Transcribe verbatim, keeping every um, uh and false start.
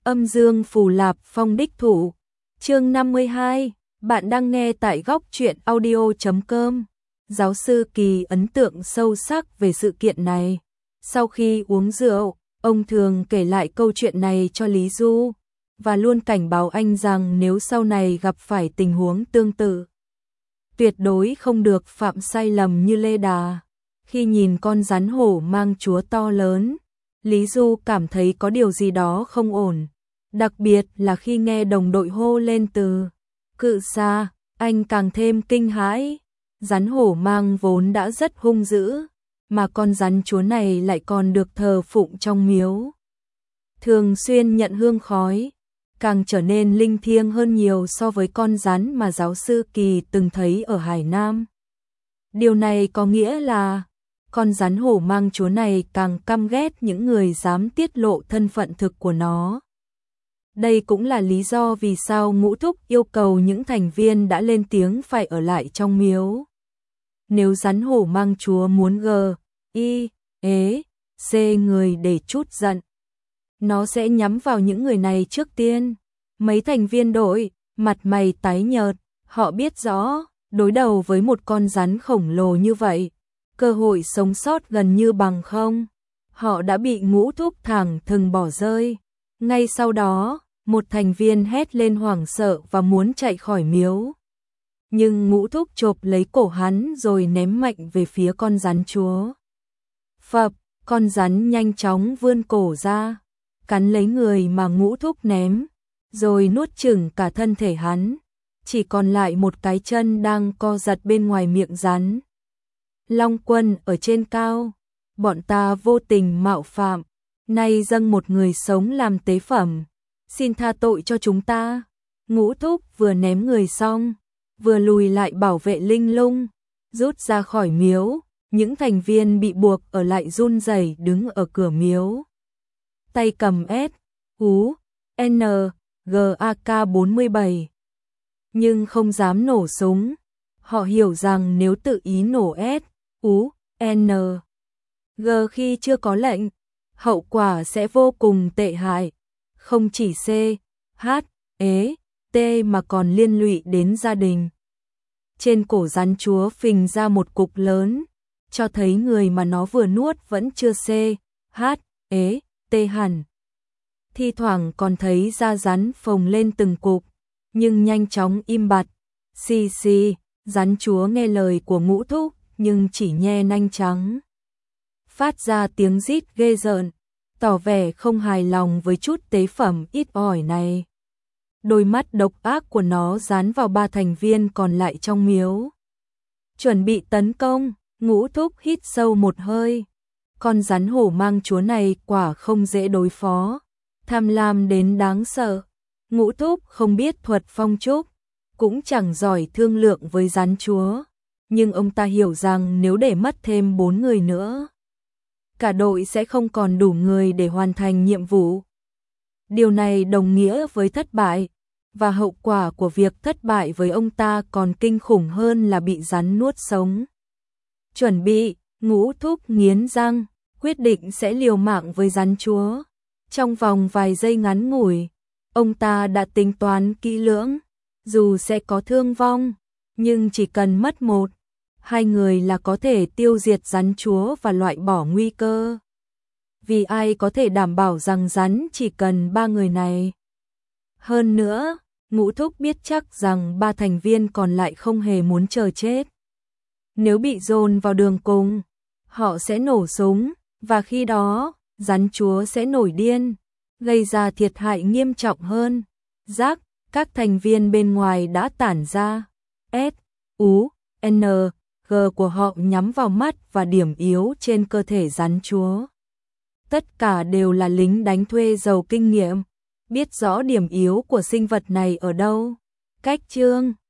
Âm dương phù lạp phong đích thủ. Chương năm mươi hai, bạn đang nghe tại góc truyện audio chấm com. Giáo sư Kỳ ấn tượng sâu sắc về sự kiện này. Sau khi uống rượu, ông thường kể lại câu chuyện này cho Lý Du, và luôn cảnh báo anh rằng nếu sau này gặp phải tình huống tương tự, tuyệt đối không được phạm sai lầm như Lê Đà. Khi nhìn con rắn hổ mang chúa to lớn, Lý Du cảm thấy có điều gì đó không ổn. Đặc biệt là khi nghe đồng đội hô lên từ cự xa, anh càng thêm kinh hãi. Rắn hổ mang vốn đã rất hung dữ, mà con rắn chúa này lại còn được thờ phụng trong miếu, thường xuyên nhận hương khói, càng trở nên linh thiêng hơn nhiều so với con rắn mà giáo sư Kỳ từng thấy ở Hải Nam. Điều này có nghĩa là con rắn hổ mang chúa này càng căm ghét những người dám tiết lộ thân phận thực của nó. Đây cũng là lý do vì sao Ngũ Thúc yêu cầu những thành viên đã lên tiếng phải ở lại trong miếu. Nếu rắn hổ mang chúa muốn g, i, ế, c người để chút giận, nó sẽ nhắm vào những người này trước tiên. Mấy thành viên đội, mặt mày tái nhợt, họ biết rõ, đối đầu với một con rắn khổng lồ như vậy, cơ hội sống sót gần như bằng không. Họ đã bị Ngũ Thúc thẳng thừng bỏ rơi. Ngay sau đó, một thành viên hét lên hoảng sợ và muốn chạy khỏi miếu. Nhưng Ngũ Thúc chộp lấy cổ hắn rồi ném mạnh về phía con rắn chúa. Phập, con rắn nhanh chóng vươn cổ ra, cắn lấy người mà Ngũ Thúc ném, rồi nuốt chửng cả thân thể hắn. Chỉ còn lại một cái chân đang co giật bên ngoài miệng rắn. Long Quân ở trên cao, bọn ta vô tình mạo phạm, nay dâng một người sống làm tế phẩm, xin tha tội cho chúng ta. Ngũ Thúc vừa ném người xong, vừa lùi lại bảo vệ linh lung, rút ra khỏi miếu. Những thành viên bị buộc ở lại run rẩy đứng ở cửa miếu, tay cầm S, U, N, G A K bốn mươi bảy, nhưng không dám nổ súng. Họ hiểu rằng nếu tự ý nổ S, U, N, G khi chưa có lệnh, hậu quả sẽ vô cùng tệ hại, không chỉ C, H, E, T mà còn liên lụy đến gia đình. Trên cổ rắn chúa phình ra một cục lớn, cho thấy người mà nó vừa nuốt vẫn chưa C, H, E, T hẳn. Thi thoảng còn thấy da rắn phồng lên từng cục, nhưng nhanh chóng im bặt. Xì xì, rắn chúa nghe lời của Ngũ Thúc nhưng chỉ nhe nanh trắng, phát ra tiếng rít ghê rợn, tỏ vẻ không hài lòng với chút tế phẩm ít ỏi này. Đôi mắt độc ác của nó dán vào ba thành viên còn lại trong miếu, chuẩn bị tấn công. Ngũ Thúc hít sâu một hơi. Con rắn hổ mang chúa này quả không dễ đối phó, tham lam đến đáng sợ. Ngũ Thúc không biết thuật phong trúc, cũng chẳng giỏi thương lượng với rắn chúa, nhưng ông ta hiểu rằng nếu để mất thêm bốn người nữa, cả đội sẽ không còn đủ người để hoàn thành nhiệm vụ. Điều này đồng nghĩa với thất bại, và hậu quả của việc thất bại với ông ta còn kinh khủng hơn là bị rắn nuốt sống. Chuẩn bị, Ngũ Thúc nghiến răng, quyết định sẽ liều mạng với rắn chúa. Trong vòng vài giây ngắn ngủi, ông ta đã tính toán kỹ lưỡng, dù sẽ có thương vong, nhưng chỉ cần mất một, hai người là có thể tiêu diệt rắn chúa và loại bỏ nguy cơ. Vì ai có thể đảm bảo rằng rắn chỉ cần ba người này. Hơn nữa, Ngũ Thúc biết chắc rằng ba thành viên còn lại không hề muốn chờ chết. Nếu bị dồn vào đường cùng, họ sẽ nổ súng, và khi đó, rắn chúa sẽ nổi điên, gây ra thiệt hại nghiêm trọng hơn. Rắc, các thành viên bên ngoài đã tản ra. S, U, N, G của họ nhắm vào mắt và điểm yếu trên cơ thể rắn chúa. Tất cả đều là lính đánh thuê giàu kinh nghiệm, biết rõ điểm yếu của sinh vật này ở đâu. Cách chương